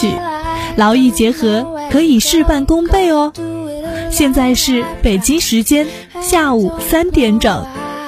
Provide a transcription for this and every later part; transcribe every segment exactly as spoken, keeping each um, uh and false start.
取，劳逸结合，可以事半功倍哦。现在是北京时间下午三点整。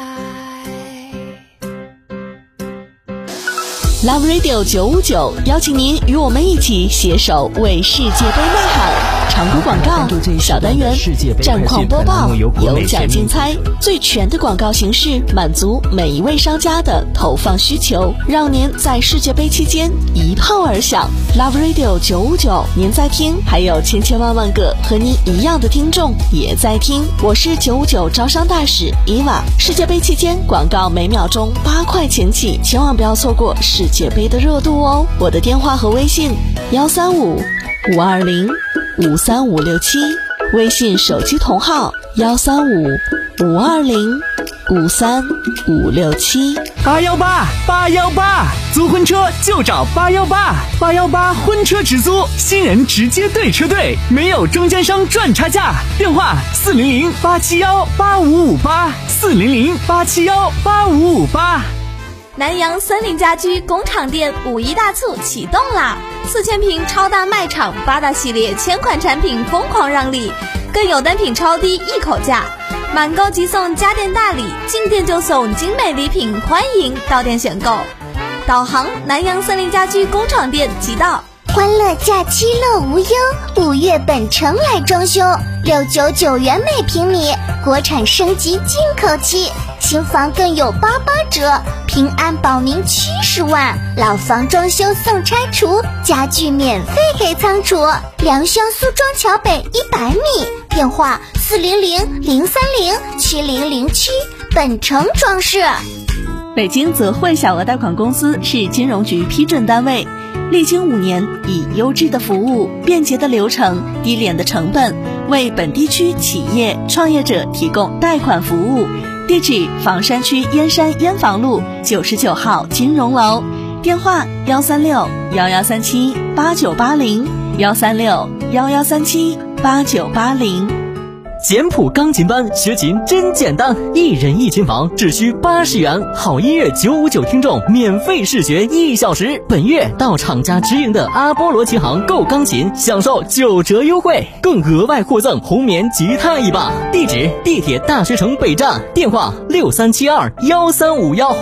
Love Radio 九五九邀请您与我们一起携手为世界杯呐喊。常规广告、小单元、战况播报、有奖竞猜，最全的广告形式，满足每一位商家的投放需求，让您在世界杯期间一炮而响。Love Radio 九五九，您在听，还有千千万万个和您一样的听众也在听。我是九五九招商大使伊娃。世界杯期间广告每秒钟八块钱起，千万不要错过世界杯的热度哦。我的电话和微信幺三五五二零五三五六七，微信手机同号幺三五五二零五三五六七。 八幺八八幺八，租婚车就找八幺八，八幺八婚车直租，新人直接对车队，没有中间商赚差价。电话四零零八七幺八五五八，四零零八七幺八五五八。 南阳森林家居工厂店五一大促启动啦！四千平超大卖场，八大系列千款产品疯狂让利，更有单品超低一口价，满购即送家电大礼，进店就送精美礼品，欢迎到店选购。导航南阳森林家居工厂店即到。 欢乐假期乐无忧，五月本城来装修，六九九元每平米，国产升级进口漆，新房更有八八折，平安保您七十万，老房装修送拆除，家具免费给仓储。良乡苏庄桥北一百米，电话四零零零三零七零零七，本城装饰。 北京泽汇小额贷款公司是金融局批准单位，历经五年，以优质的服务、便捷的流程、低廉的成本，为本地区企业创业者提供贷款服务。地址：房山区燕山燕房路九十九号金融楼，电话幺三六幺幺三七八九八零，幺三六幺幺三七八九八零。 简谱钢琴班学琴真简单，一人一琴房只需八十元，好音乐九五九听众免费试学一小时。本月到厂家直营的阿波罗琴行购钢琴，享受九折优惠，更额外获赠红棉吉他一把。地址：地铁大学城北站，电话六三七二幺三五幺。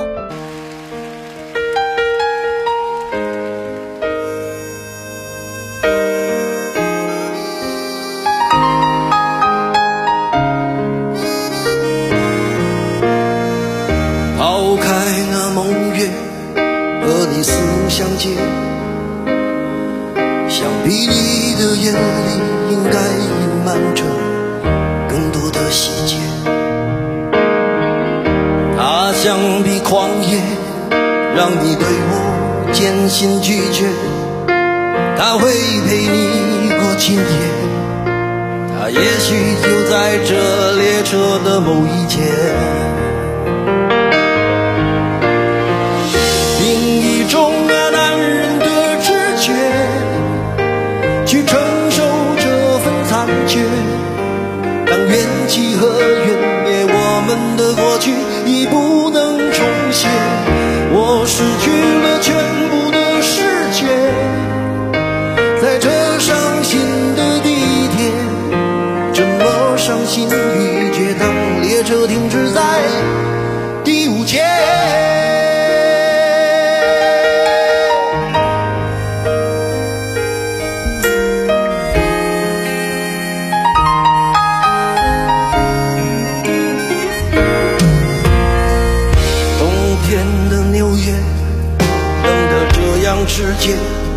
相见，想必你的眼里应该隐瞒着更多的细节。他想必狂野，让你对我渐行拒绝。他会陪你过今夜，他也许就在这列车的某一节。当缘起和缘灭，我们的过去已不能重现。我失去了全部的世界，在这伤心的地点，这么伤心欲绝。当列车停止在第五节，世界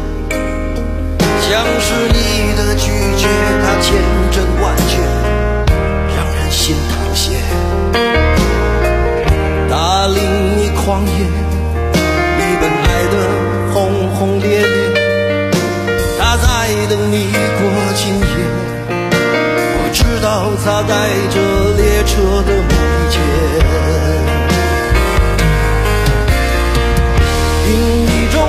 像是你的拒绝，它千真万确，让人心淌血。它令你狂野，你本爱的轰轰烈烈，它在等你过今夜。我知道它在这列车的某一节。定义中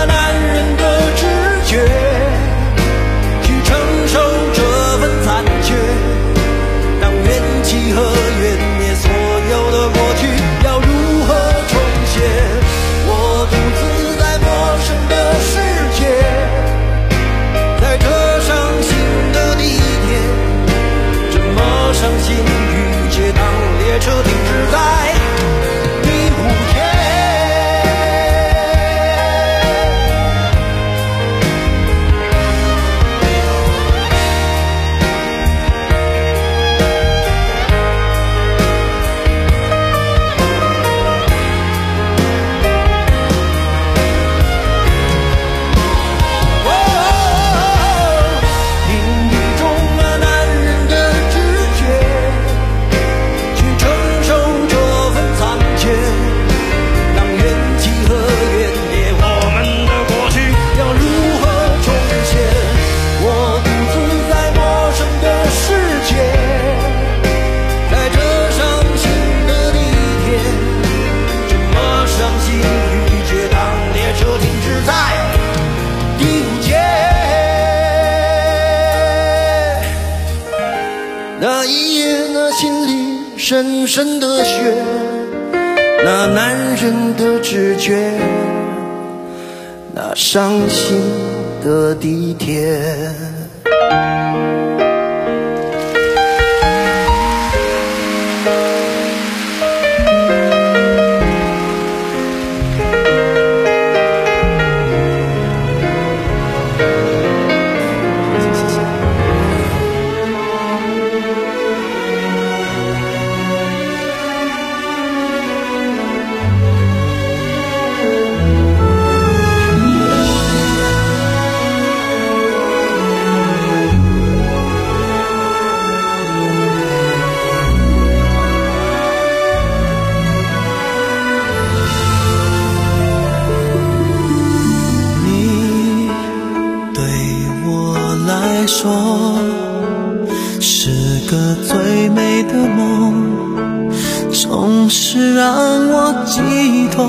去承受这份残缺，当缘起和缘灭，所有的过去要如何重写？我独自在陌生的世界， 深深的雪，那男人的直觉，那伤心的地铁。说是个最美的梦，总是让我寄托，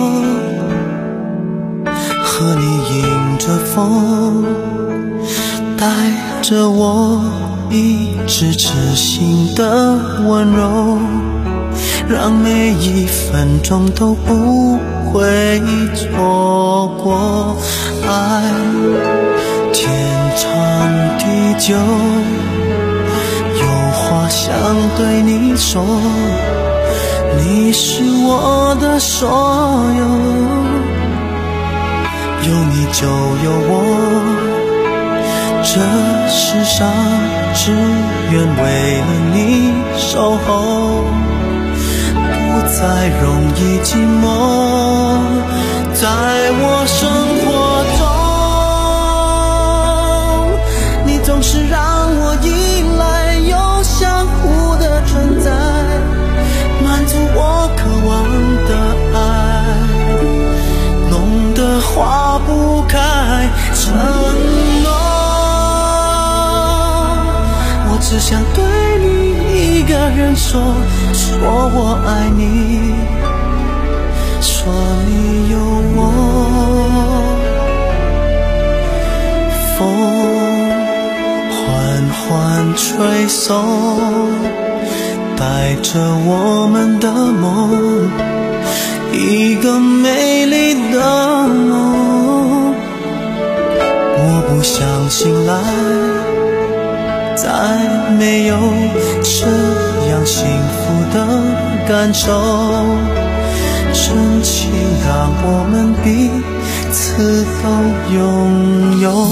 和你迎着风，带着我一直痴心的温柔，让每一分钟都不会错过。爱天长地久，有话想对你说，你是我的所有，有你就有我，这世上只愿为了你守候，不再容易寂寞，在我生活中，你总是让我依赖又相互的存在，满足我渴望的爱，浓得化不开承诺，我只想对你一个人说，说我爱你，说你有我。风缓缓吹送，带着我们的梦，一个美丽的梦。我不想醒来，再没有这样幸福的感受，真情让我们彼此都拥有。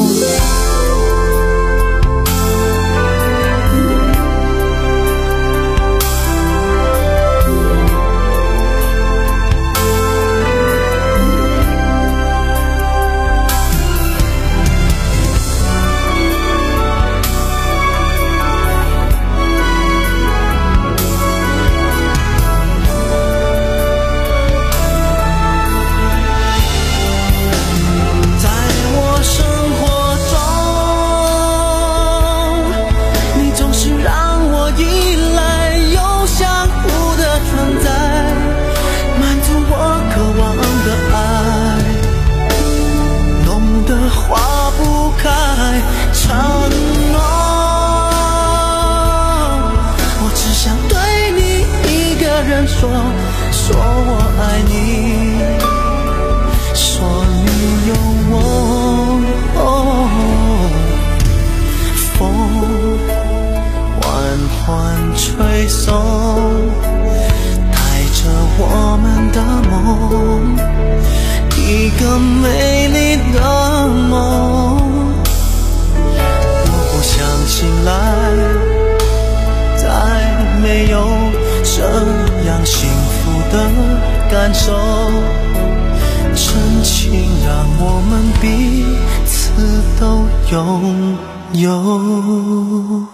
说说我爱你，说你有我。哦，风缓缓吹送，带着我们的梦，一个美丽的梦。我不想醒来，再没有这样幸福的感受，真情让我们彼此都拥有。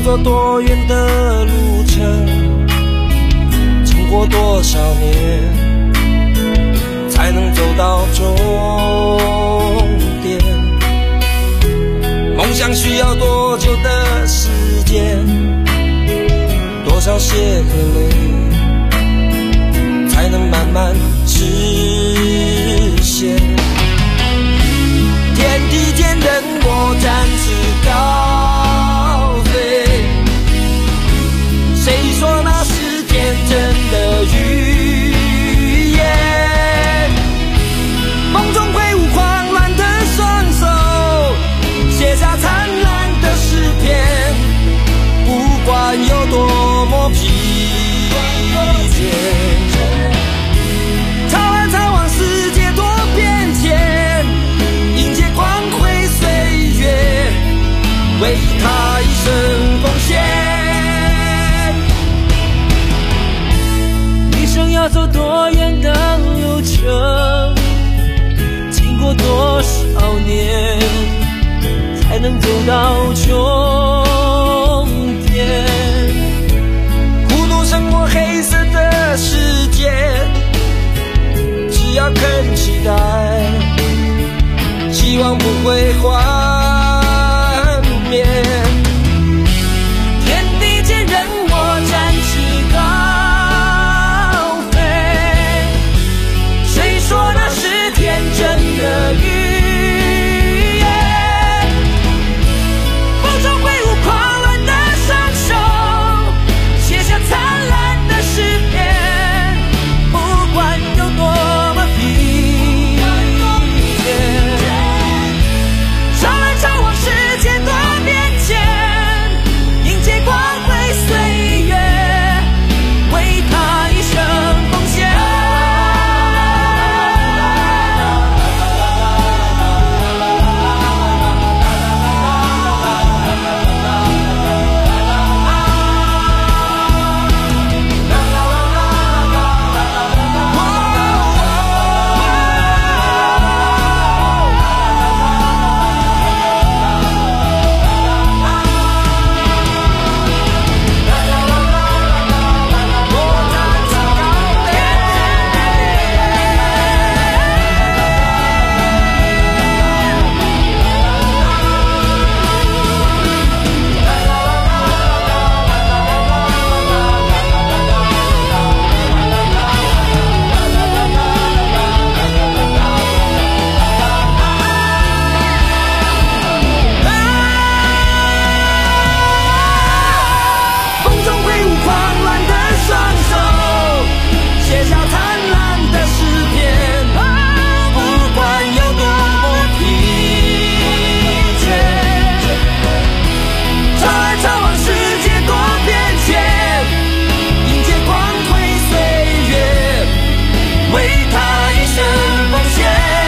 走多远的路程，经过多少年，才能走到终点？梦想需要多久的时间？多少血和泪，才能慢慢实现？天地间任我展翅高飞，谁说那是天真的语言？梦中挥舞狂乱的双手，写下灿烂的诗篇，不管有多么疲倦。超然超往世界多变迁，迎接光辉岁月，为他一生奉献。一生要走多远的路程，经过多少年，才能走到终点？孤独生活黑色的世界，只要肯期待，希望不会幻灭。天地间任我展翅高飞，谁说那是天真的语言？风中挥舞狂乱的双手，写下灿烂的诗篇，不管有多么疲倦。超来超往世界多变迁，迎接光辉岁月，为他一生奉献。风中挥舞狂乱的双手，写下灿烂的诗篇，不管有多么疲倦。超来超往世界多变迁，迎接光辉岁月，为他一生奉献。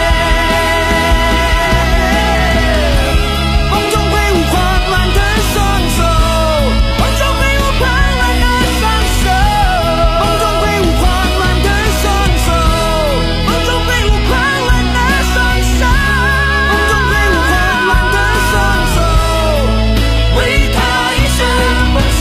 风中挥舞狂乱的双手，风中挥舞狂乱的双手，风中挥舞狂乱的双手，风中挥舞狂乱的双手，风中挥舞狂乱的双手，为他一生奉献。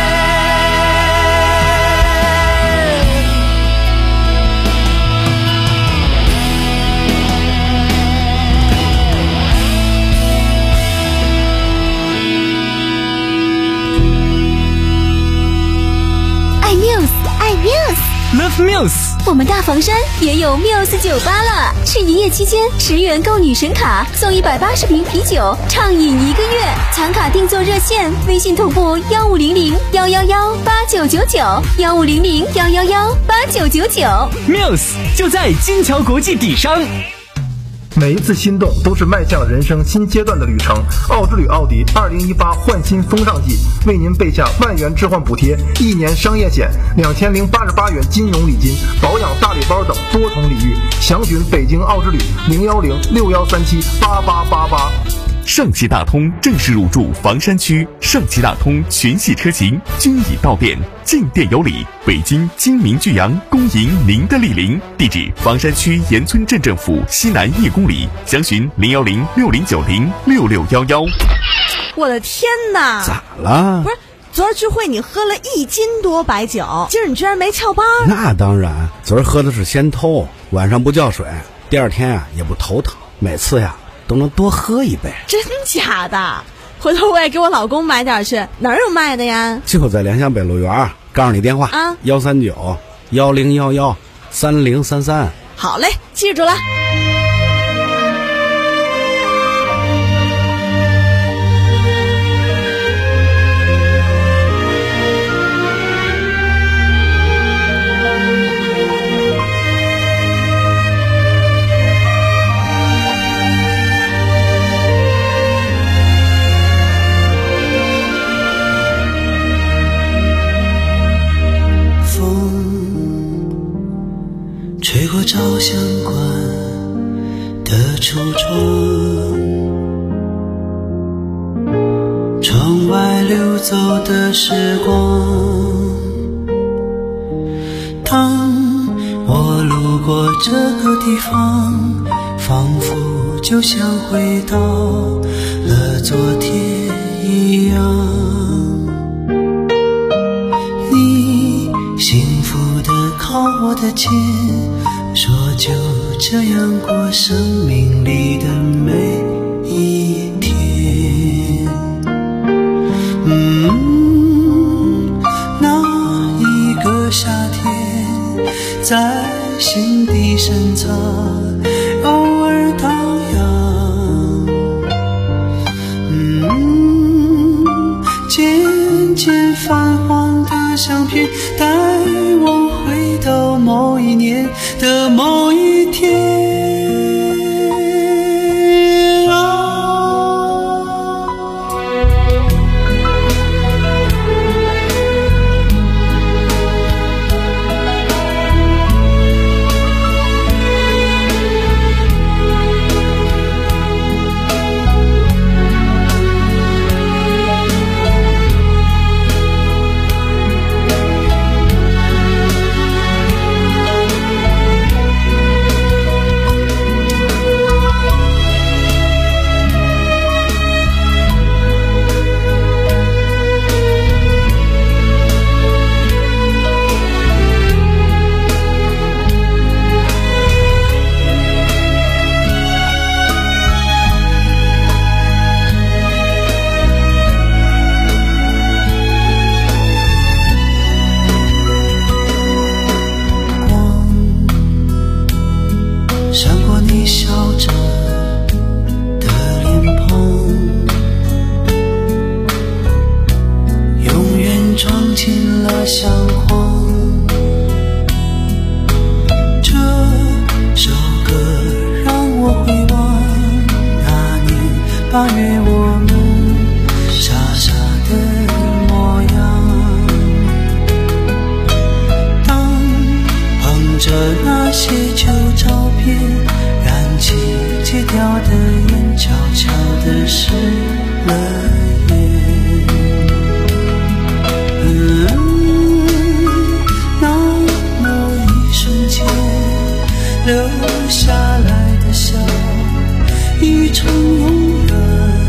爱 Muse， 爱 Muse。 Love Muse。 我们大房山也有 Muse 酒吧了，是营业期间十元购女神卡送一百八十瓶啤酒，畅饮一个月。抢卡订座热线：微信同步幺五零零幺幺幺八九九九，幺五零零幺幺幺八九九九。 Muse 就在金桥国际底商。 每一次心动都是迈向人生新阶段的旅程。奥之旅奥迪二零一八换新风尚季为您备下万元置换补贴、一年商业险、两千零八十八元金融礼金、保养大礼包等多重礼遇。详询北京奥之旅零幺零六幺三七八八八八。 上汽大通正式入驻房山区，上汽大通全系车型均已到店，进店有礼。北京金明巨阳恭迎您的莅临，地址房山区岩村镇政府西南一公里，详询零幺零六零九零六六幺幺。 我的天哪！ 咋了？ 不是昨儿聚会你喝了一斤多白酒，今儿你居然没翘班？ 那当然，昨儿喝的是仙偷，晚上不叫水，第二天呀、啊、也不头疼，每次呀都能多喝一杯。 真假的？回头我也给我老公买点去，哪儿有卖的呀？ 就在联想北路园，告诉你电话啊， 幺三九幺零幺幺三零三三。 好嘞，记住了。 吹过照相馆的橱窗，窗外流走的时光。当我路过这个地方，仿佛就像回到了昨天一样。你幸福地靠我的肩，说就这样过生命里的每一天。嗯，那一个夏天在心底深藏，偶尔荡漾。嗯，渐渐泛黄的相片带我回到某一年的某一天。相框，这首歌让我回望那年八月我们傻傻的模样。当捧着那些旧照片，燃起戒掉的烟，悄悄地湿了眼。嗯，留下来的笑已成永远。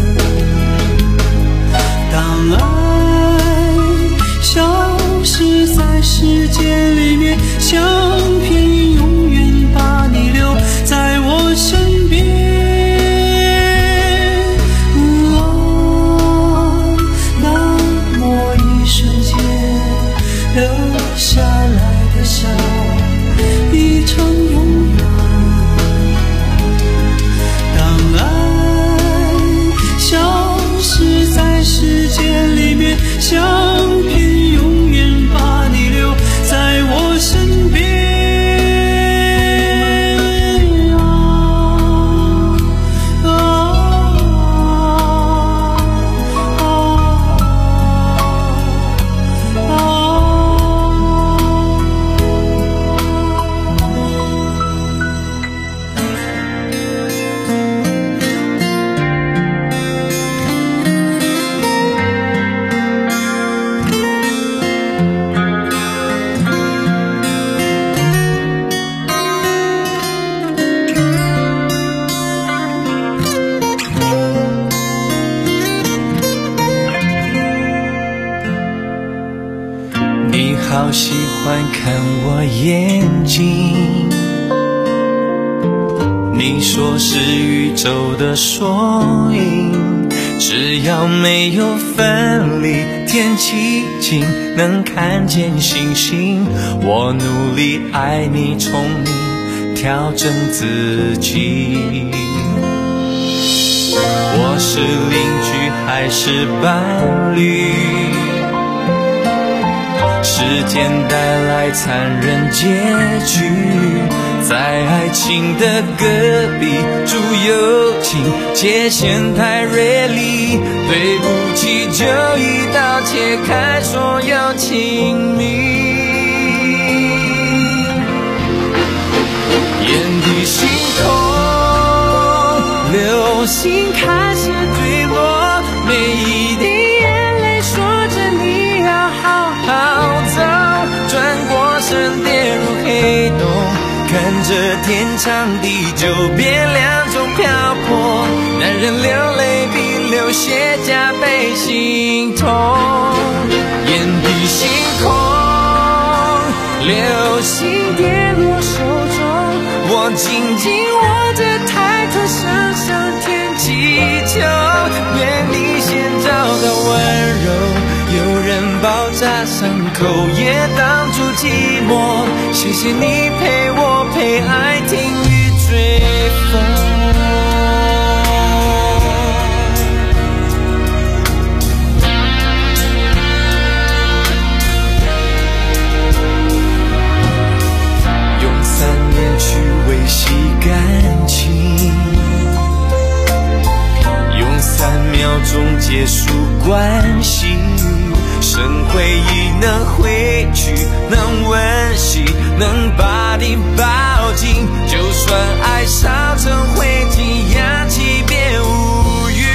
当爱消失在时间里面，相片永远把你留在我身边。哦，那么一瞬间留下来的笑已成永远。相片永远把你留在我身边。啊啊啊啊你好喜欢看我眼睛，你说是宇宙的缩影，只要没有分离，天气晴能看见星星。我努力爱你宠你调整自己，我是邻居还是伴侣，时间带来残忍结局，在爱情的隔壁住友情，界限太锐利，对不起就一刀切开所有亲密。眼底星空，流星开始坠落，每一滴眼泪说着你要好好走，转过身跌入黑洞，看着天长地久变两种漂泊，男人流泪比流血加倍心痛。眼底星空，流星跌落手中，我紧紧握着抬头向上天祈求，愿你先找到温柔，有人包扎伤口也挡住寂寞，谢谢你陪我陪爱听雨追风。用三年去维系感情，用三秒钟结束关系，剩回忆能回去，能温习，能把你抱紧，就算爱烧成灰烬，氧气变无语。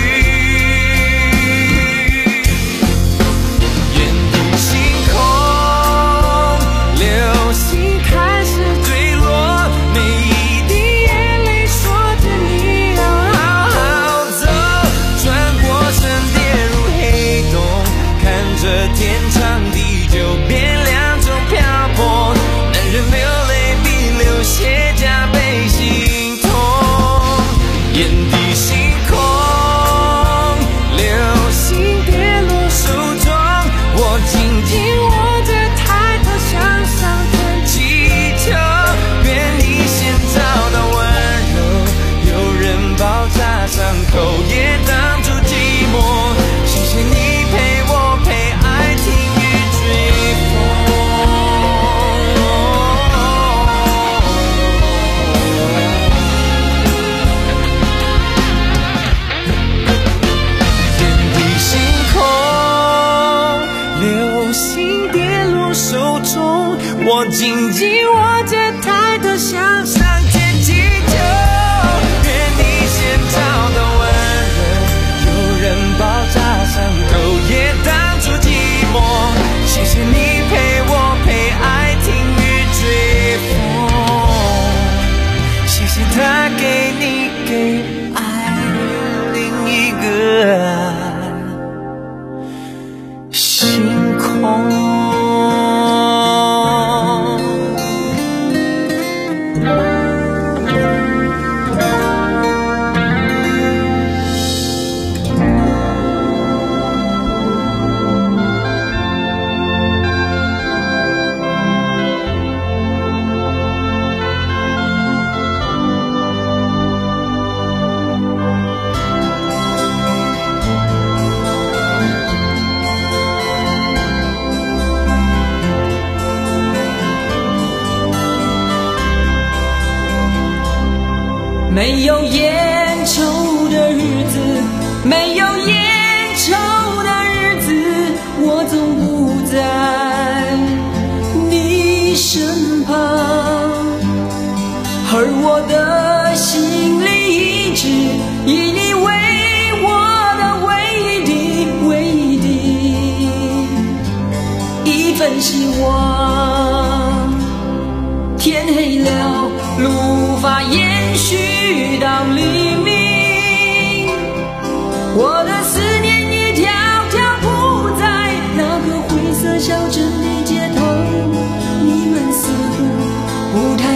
眼底星空，流星开始坠落，每一滴眼泪说着你要好好走，转过身跌入黑洞，看着天长地久变两种漂泊，男人流泪比流血加倍心痛。眼底星空，流星跌落手中，我紧紧握着抬头向上天祈求，愿你先找到温柔，有人包扎伤口也挡住寂寞，谢谢你陪我陪爱听雨追风。眼底星空，流星跌落手中，我紧紧握着抬头向上天祈求，愿你先找到温柔，有人包扎伤口也挡住寂寞，谢谢你陪我陪爱听雨追风，谢谢他给你给爱另一个星空。 没有烟抽的日子，没有烟抽的日子，我总不在你身旁，而我的心里一直以你为我的唯一唯一的一份希望。天黑了，路无法延续到黎明，我的思念一条条铺在那个灰色小镇里。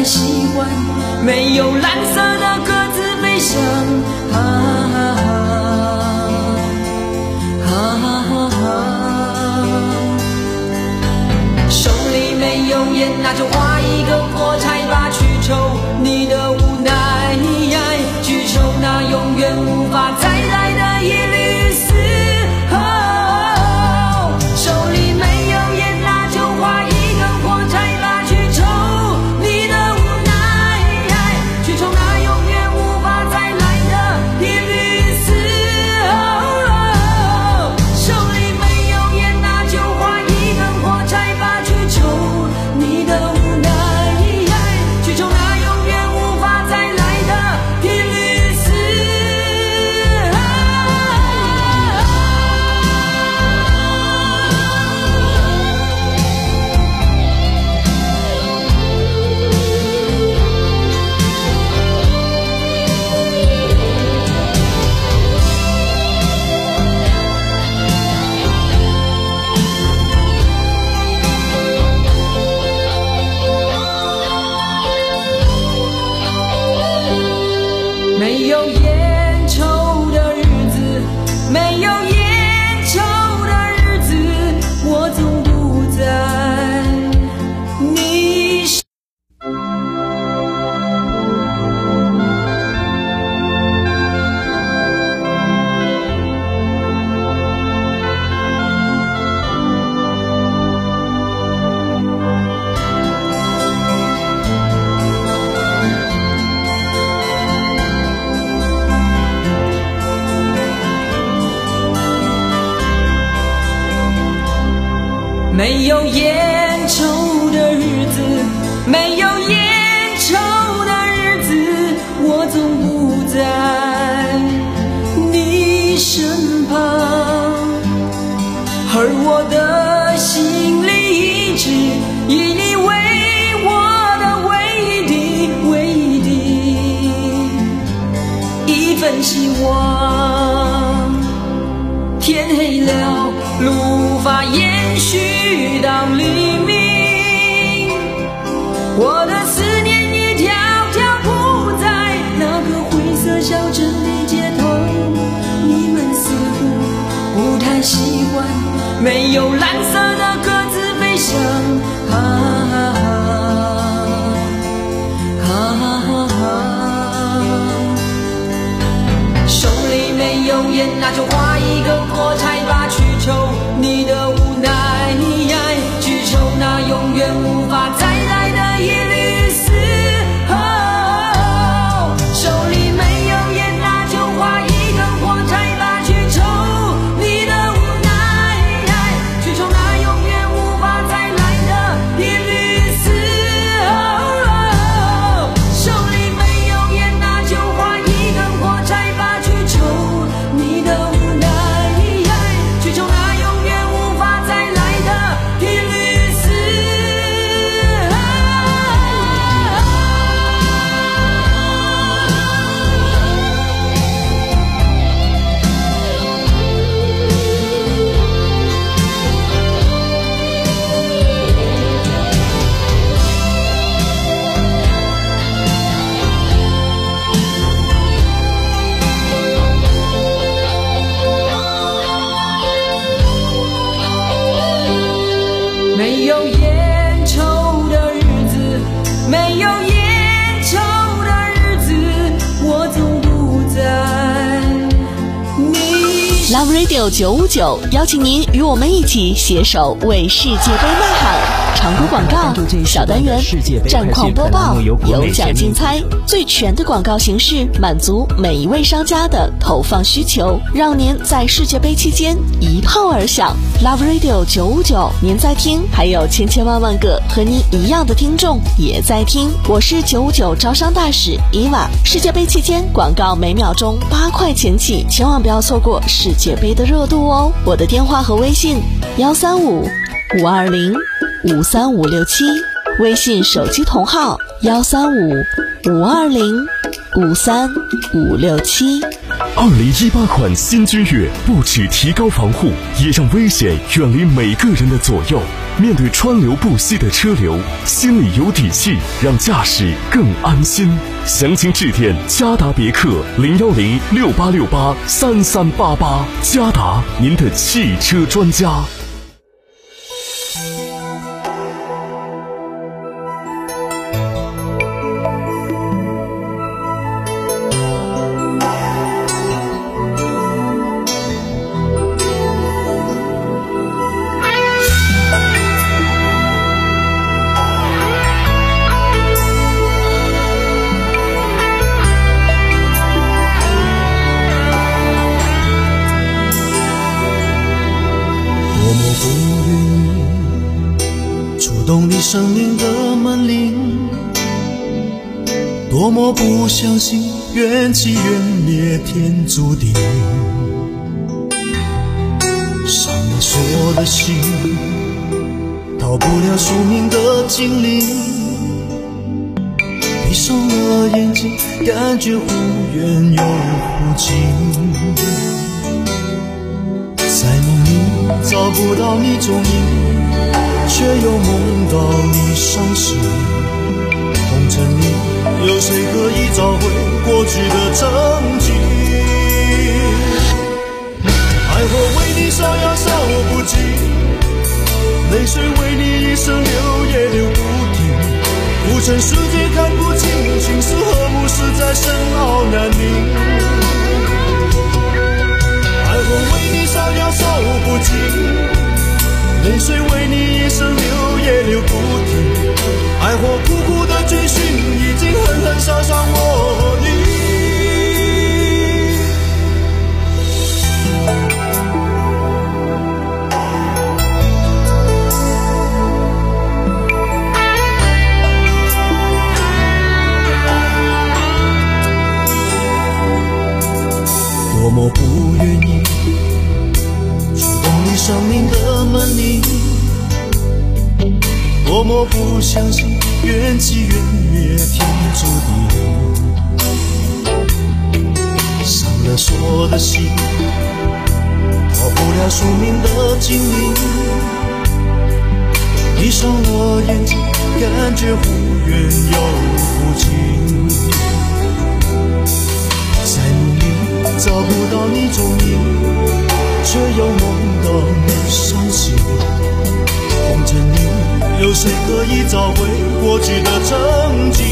习惯，没有蓝色的鸽子飞翔，啊啊啊啊啊！手里没有烟，那就画一个火柴吧，去抽你的无奈，去抽那永远无法再来的一缕丝。哦，手里没有烟，那就画一根火柴吧，去抽你的无奈，去抽那永远无法再来的一缕丝。哦，手里没有烟，那就画一根火柴吧，去抽你的无奈，去抽那永远无法再来的一缕丝。没有烟抽的日子，没有烟抽的日子，我总不在你身。没有烟抽的日子，没有烟抽的日子，我总不在你身旁，而我的心里一直以你为我的唯一的唯一的一份希望。天黑了，路无法延续到黎明，我的思念一条条铺在那个灰色小镇的街头，你们似乎不太习惯没有蓝色的鸽子飞翔，啊啊啊啊啊！手里没有烟，那就画一根火柴吧，去抽你的无奈，去抽那永远无法再来的一缕丝。哦，手里没有烟，那就画一根火柴吧，去抽你的无奈，去抽那永远无法再来的一缕丝。哦，手里没有烟，那就画一根火柴吧，去抽你的无奈，去抽那永远无法再来的一缕丝。没有烟抽的日子，没有烟抽的日子，我总不在你。 Love Radio 九五九邀请您与我们一起携手为世界杯呐喊。常规广告小单元，战况播报，有奖竞猜，最全的广告形式，满足每一位商家的投放需求，让您在世界杯期间一炮而响。Love Radio 九五九，您在听，还有千千万万个和您一样的听众也在听。我是九五九招商大使伊娃。世界杯期间广告每秒钟八块钱起，千万不要错过世界杯的热度哦。我的电话和微信：幺三五五二零五三五六七，微信手机同号幺三五五二零五三五六七。 二零一八款新君越不只提高防护，也让危险远离每个人的左右。 面对川流不息的车流，心里有底气，让驾驶更安心。详情致电嘉达别克零幺零六八六八三三八八，嘉达，您的汽车专家。 动你生命的门铃，多么不相信缘起缘灭天注定，伤了所的心，逃不了宿命的精灵，闭上了眼睛，感觉忽远又忽近，在梦里找不到你踪影，却又梦到你伤心，红尘里有谁可以找回过去的曾经？爱火为你烧呀烧不尽，泪水为你一生流也流不停，浮沉世界看不清，情是和睦实在深奥难明。爱火为你烧呀烧不尽，泪水为你一生流也流不停，爱火苦苦的追寻，已经狠狠烧伤我和你。多么不愿意触动你生命的门铃，多么不相信缘起缘灭天注定，伤了所的心，逃不了宿命的精灵，闭上了眼睛，感觉忽远又忽近，在梦里找不到你踪影，却又梦到你伤心，红尘里有谁可以找回过去的曾经？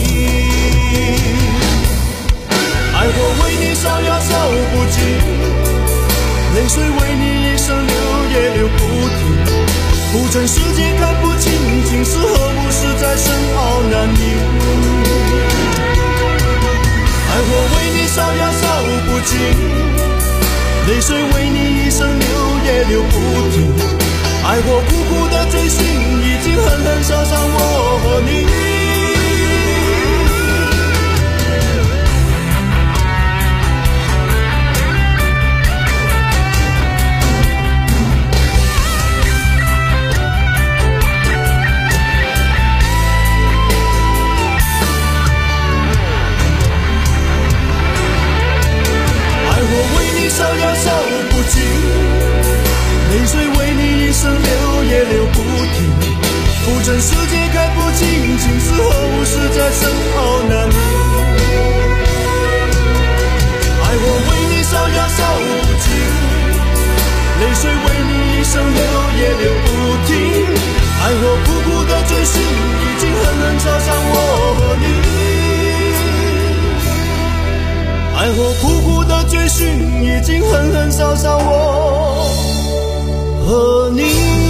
爱火为你烧呀烧不尽，泪水为你一生流也流不停，浮沉世界看不清，情是和睦实在深奥难明。爱火为你烧呀烧不尽，泪水为你一生流也流不停，爱火苦苦的追寻，已经狠狠烧伤我和你。爱火为你烧呀烧不尽，泪水为你一生流也流不停，浮沉世界看不清，情是和睦实在深奥难明。爱火为你烧呀烧不尽，泪水为你一生流也流不停，爱火苦苦的追寻，已经狠狠烧伤我和你。爱火苦苦的追寻，已经狠狠烧伤我和你。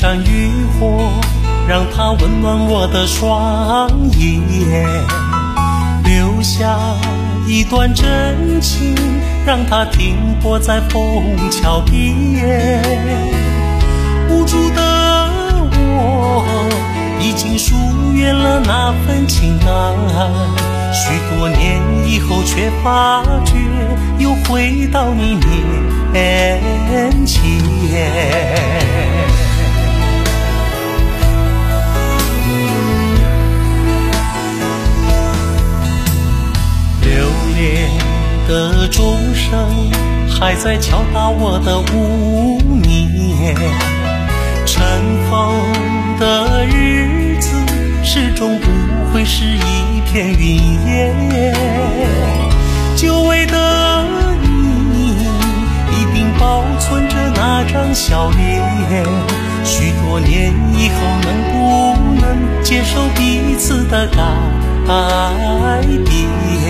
盏渔火，让它温暖我的双眼，留下一段真情，让它停泊在枫桥边。无助的我已经疏远了那份情感，许多年以后却发觉又回到你面前。流连的钟声还在敲打我的无眠，尘封的日子始终不会是一片云烟。久违的你一定保存着那张笑脸，许多年以后能不能接受彼此的改变？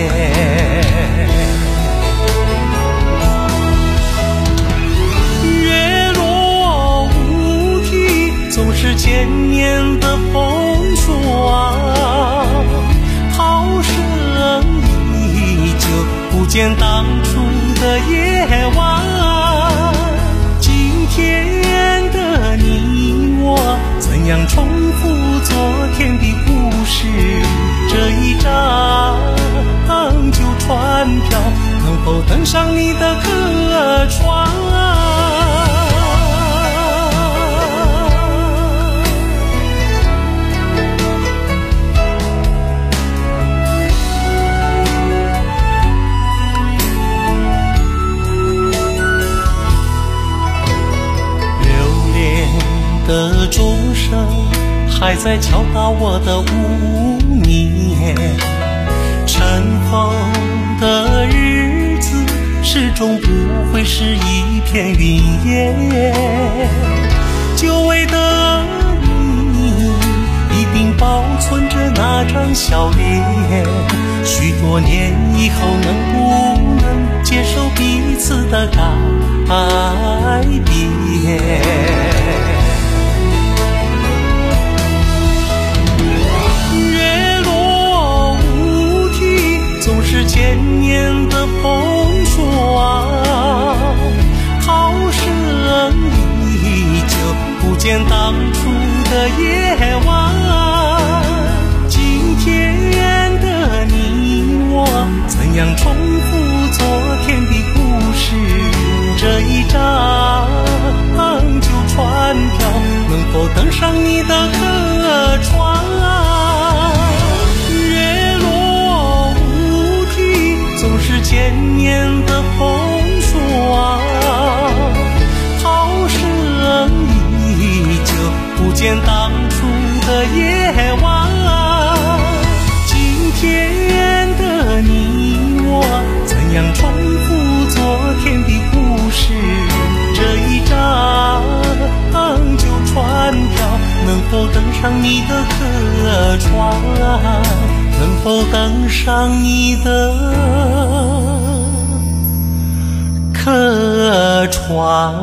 月落乌啼，总是千年的风霜，涛声依旧，不见当初的夜晚。今天的你我怎样重复昨天的故事？这一张旧船票能否登上你的客船？的钟声还在敲打我的无眠，尘封的日子始终不会是一片云烟。久违的你一定保存着那张笑脸，许多年以后能不能接受彼此的改变？是千年的风霜，涛声依旧，不见当初的夜晚。今天的你我怎样重复昨天的故事？这一张旧船票能否登上你的客船？总是千年的风霜，涛声依旧，不见当初的夜晚。今天的你我怎样重复昨天的故事？这一张旧船票能否登上你的客船？能否登上你的客船？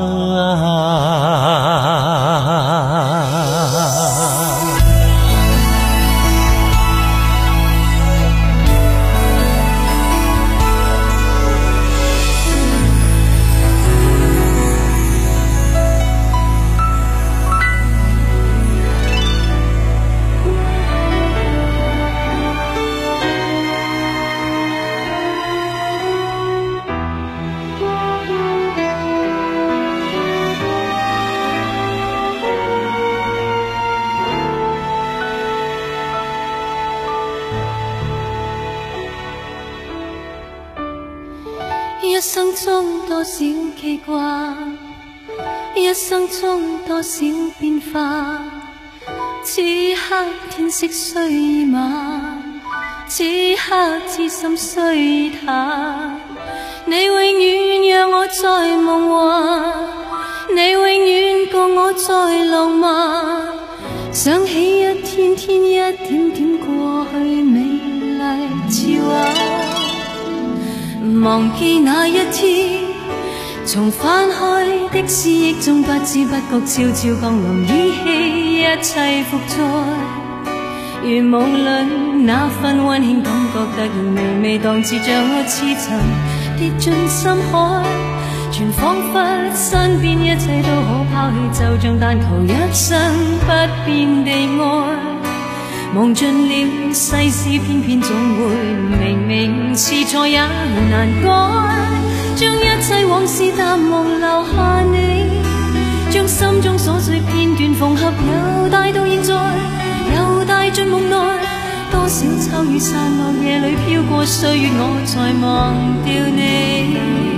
一生中多少記掛，一生中多少變化，此刻天色雖已晚，此刻痴心雖淡，你永遠讓我在夢幻，你永遠共我在浪漫，想起一天天一點點過去美麗似畫，忘記那一天從翻開的思憶中，不知不覺悄悄降臨，依稀一切復在。如夢裏那份溫馨感覺，突然微微蕩至，像我似曾跌進深海，全彷彿身邊一切都可拋棄，就像但求一生不變地愛。忘盡了世事，偏偏總會明明是錯也難改，將一切往事淡忘，留下你，將心中瑣碎片段縫合，又帶到現在，又帶進夢內。多少秋雨散落，夜裏飄過歲月，我才忘掉你。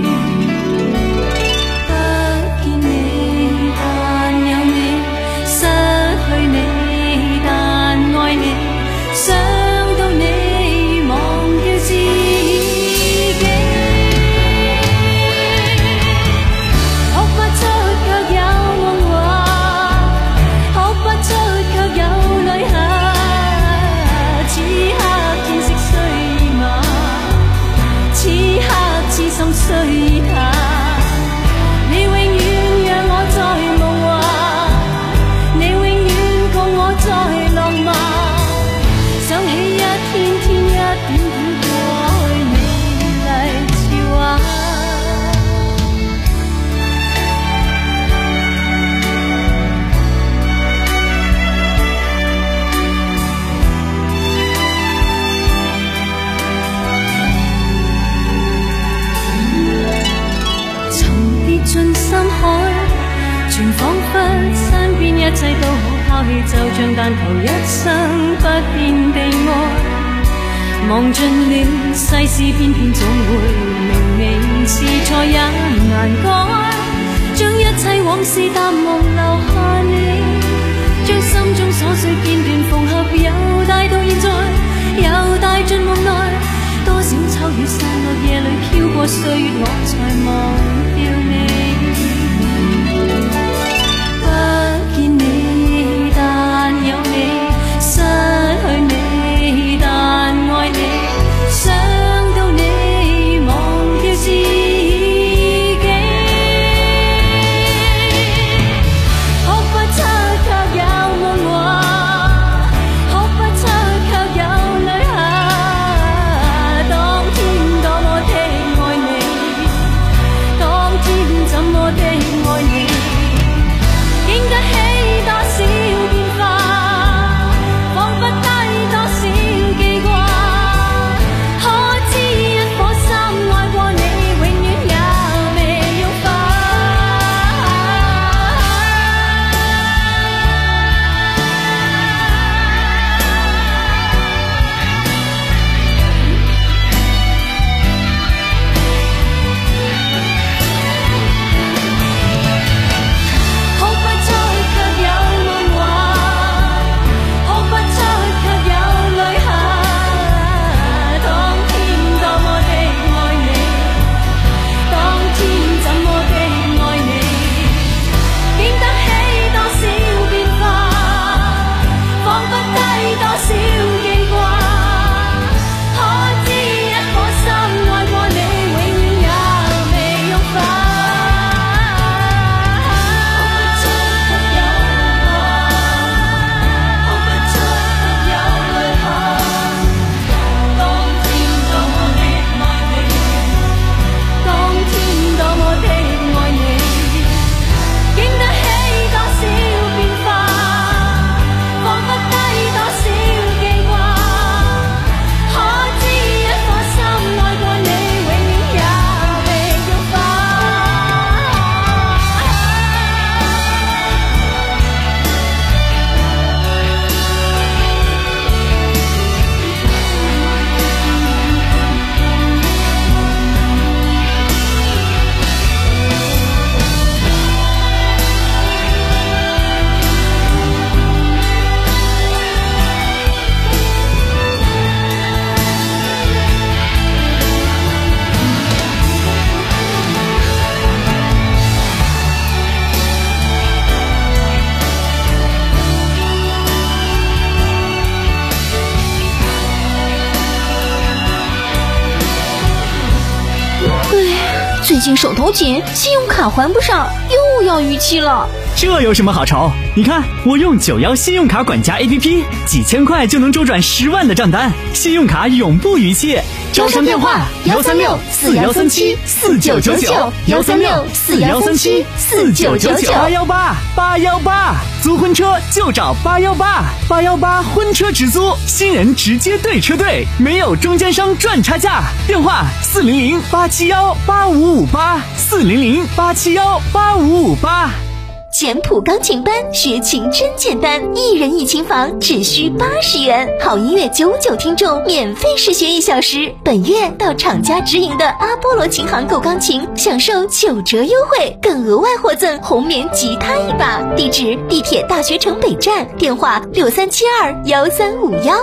不見你，但有你；失去你，但愛你。想到你，忘掉自己。哭不出卻有夢話，哭不出卻有淚下。此刻天色雖晚，此刻痴心雖淡，你永遠讓我在夢話，你永遠共我在浪漫。想起一天天一點點過去，美麗似畫。曾跌進深海，全彷彿身邊一切都好拋棄，就像但求一生不變地愛。忘盡了世事，偏偏總會明明是錯也難改，將一切往事淡忘，留下你，將心中瑣碎片段縫合，又帶到現在，又帶進夢內。多少秋雨散落，夜裏飄過歲月，我才忘掉你。不見你，但有你；失去你，但愛你。想到你，忘掉自己。哭不出卻有夢話，哭不出卻有淚下。當天多麼的愛你，當天怎麼的愛你，經得起多少變化，放不低多少記掛。可知一顆心愛過你，永遠也未融化。哭不出卻有夢話，哭不出卻有淚下。當天多麼的愛你，當天怎麼的愛你，經得起多少變化，放不低多少記掛。可知一顆心愛過你，永遠也未融化。哭不出卻有淚下，當天多麼的愛你，當天多麼的愛你，經得起多少變化，放不低多少記掛。可知一顆心愛過你，永遠也未融化。 最信手头紧，信用卡还不上，又要逾期了。 这有什么好愁？你看，我用九幺信用卡管家 A P P， 几千块就能周转十万的账单，信用卡永不逾期。 招商电话：幺三六四幺三七四九九九，幺三六四幺三七四九九九。 八幺八八幺八，租婚车就找八幺八，八幺八婚车直租，新人直接对车队，没有中间商赚差价。电话：四零零八七幺八五五八，四零零八七幺八五五八。 简谱钢琴班，学琴真简单，一人一琴房只需八十元，好音乐九九听众免费试学一小时。本月到厂家直营的阿波罗琴行购钢琴，享受九折优惠，更额外获赠红棉吉他一把。地址：地铁大学城北站，电话六三七二幺三五幺。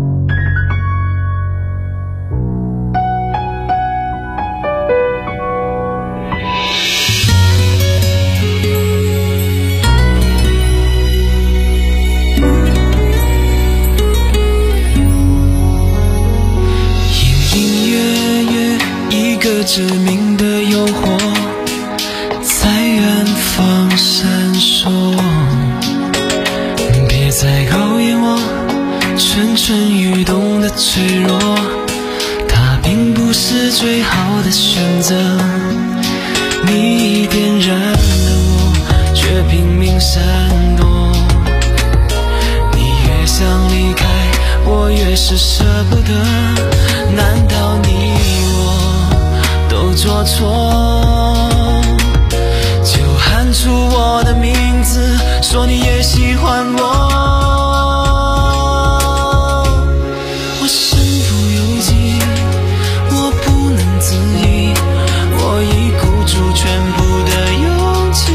致命的诱惑在远方闪烁，别再考验我蠢蠢欲动的脆弱，它并不是最好的选择。你点燃了我，却拼命闪躲，你越想离开，我越是舍不得。难道你都做错，就喊出我的名字，说你也喜欢我。我身不由己，我不能自已，我已鼓足全部的勇气，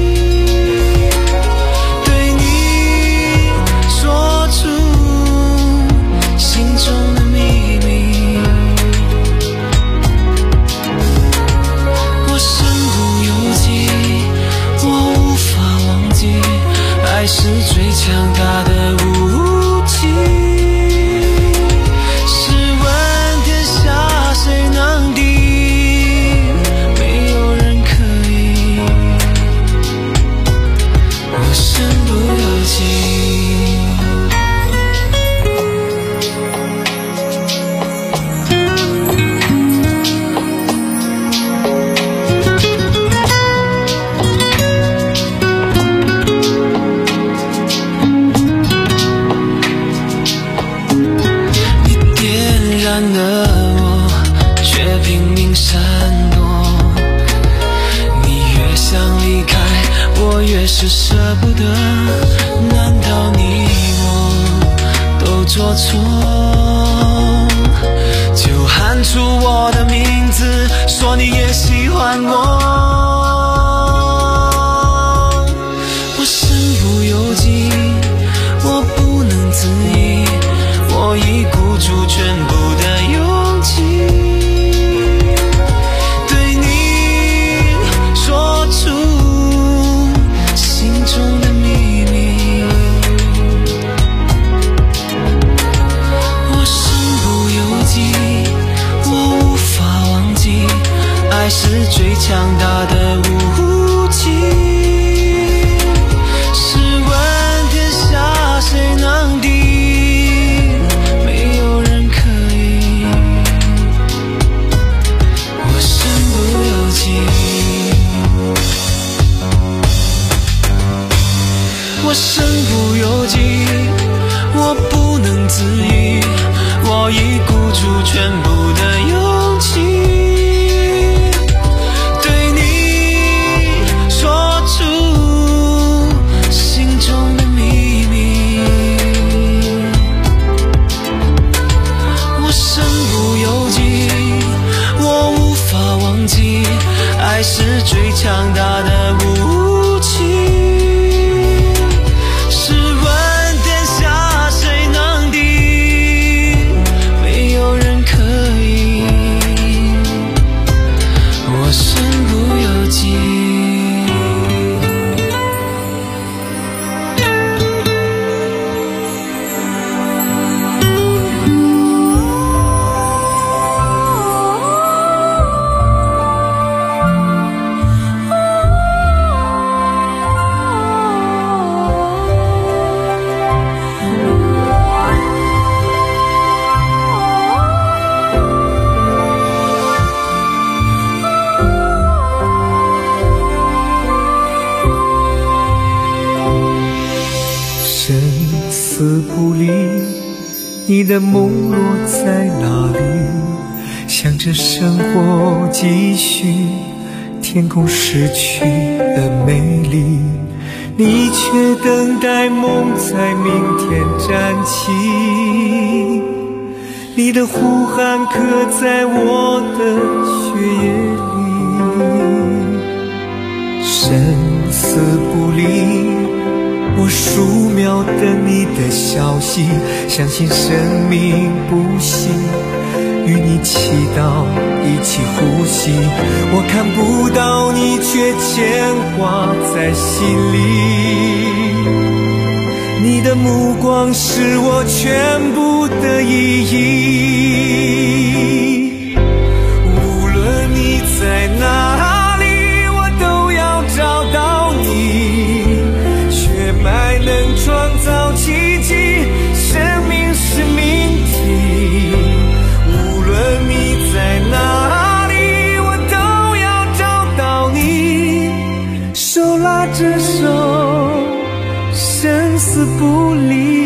对你说出心中的秘密。爱是最强大的武器，试问天下谁能敌？没有人可以，我身不由己。燃了我，却拼命闪躲，你越想离开，我越是舍不得。难道你我都做错，就喊出我的名字，说你也喜欢我。我身不由己，我不能自已，我已鼓足全部的勇气，对你说出心中的秘密。我身不由己，我无法忘记，爱是最强大的武器。试问天下谁能敌？我身不由己，我不能自已，我已鼓足全部的勇气，对你说出心中的秘密。我身不由己，我无法忘记，爱是最强大的武器。试问天下谁能敌？没有人可不离，你的梦落在哪里？想着生活继续，天空失去了美丽，你却等待梦在明天燃起。你的呼喊刻在我的血液里，生死不离，我数秒等你的消息，相信生命不息，与你祈祷一起呼吸。我看不到你，却牵挂在心里，你的目光是我全部的意义。无论你在哪里，我都要找到你，血脉能创造奇迹，生命是命题。无论你在哪里，我都要找到你，手拉着手，生死不离。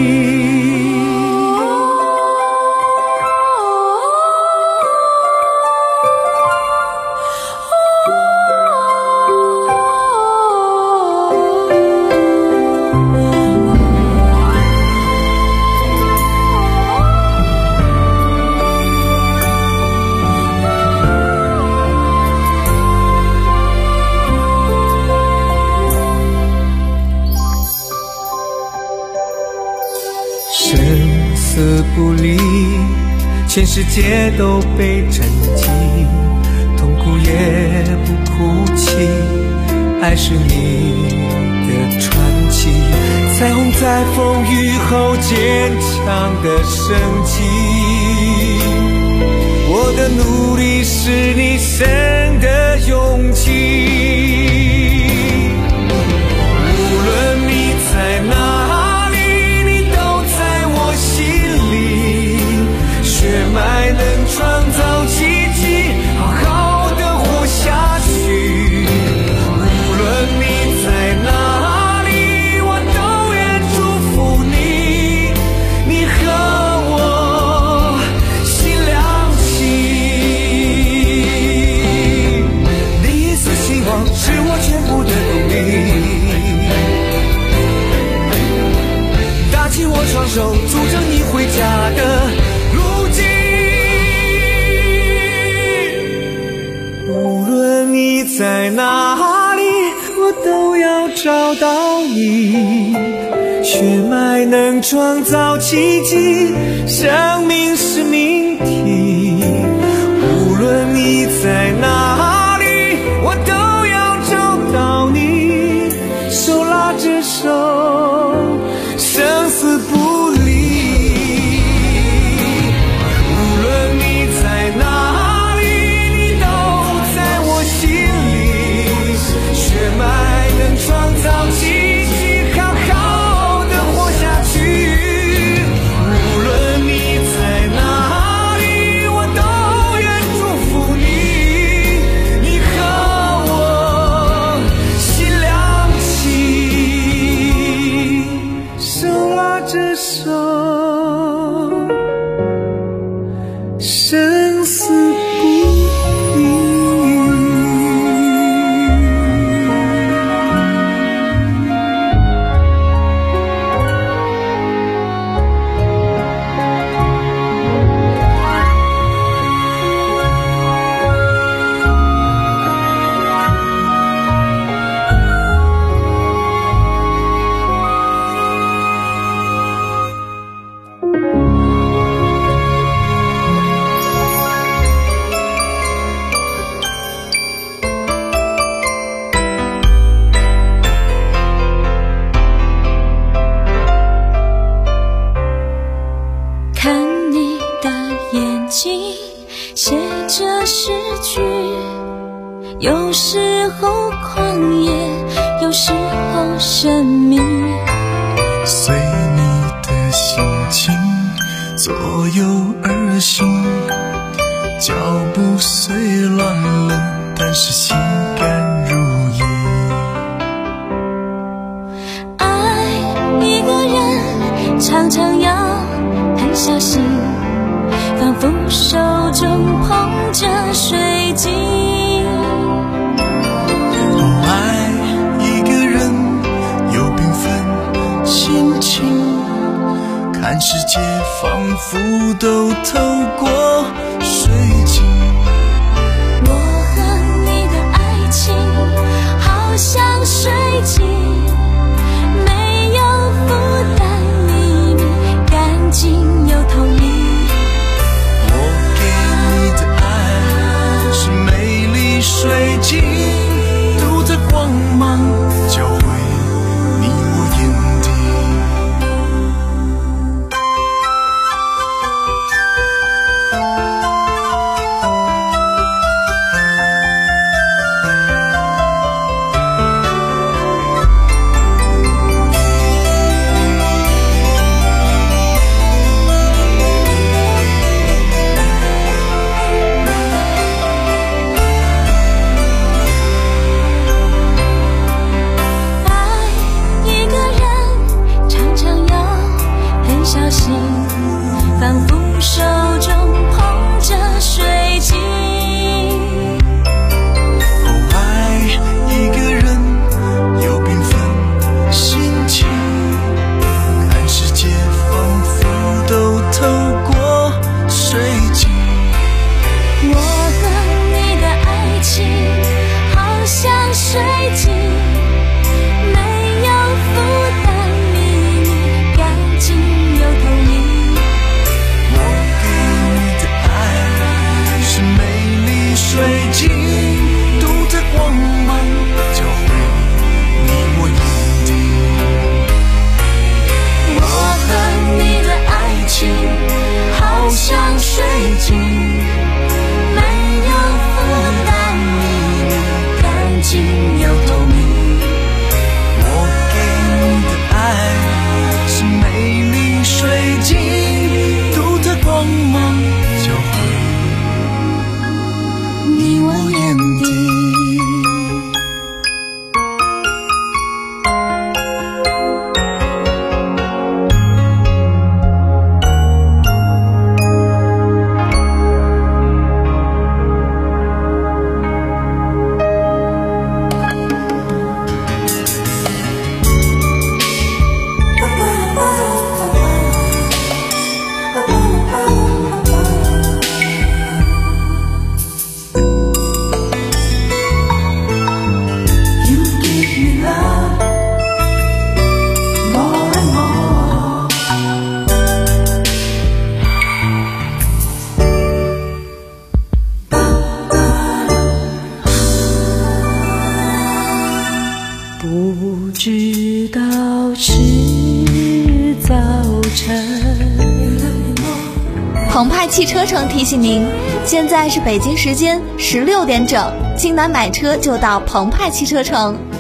生死不离，全世界都被沉寂，痛苦也不哭泣，爱是你的传奇，彩虹在风雨后坚强的生机。我的努力是你生的勇气，无论你在哪里，血脉能创造奇迹，好好的活下去。无论你在哪里，我都愿祝福你，你和我心亮起。第一丝希望是我全部的动力，搭起我双手，组成你回家的路径。无论你在哪里，我都要找到你，血脉能创造奇迹，生命是命题。无论你在哪里，我都要找到你，手拉着手，生死不离。无论你在哪里，你都在我心里，血脉能创造奇迹，好好的活下去。无论你在哪里，我都愿祝福你，你和我心亮起，手拉着手，生死不离。 看你的眼睛写着诗句，有时候狂野，有时候神秘， 随你的心情左右而行，脚步虽乱了，但是心甘如饴。 爱一个人，常复都透过水晶。 我和你的爱情好像水晶，没有负担，秘密干净又透明。 我给你的爱是美丽水晶，镀着光芒，教会你我眼底。 仿佛手中捧着水晶。 哦，爱一个人有缤纷心情，看世界仿佛都透过水晶。 我和你的爱情好像水晶，没有负担，秘密干净又透明。 水晶镀着光芒，教会你我眼底。 我和你的爱情好像水晶，没有负担，秘密干净又透明。 我给你的爱是美丽水晶，镀着光芒，教会你我眼底。 不知道是早晨。 澎湃汽车城提醒您，现在是北京时间十六点整，济南买车就到澎湃汽车城。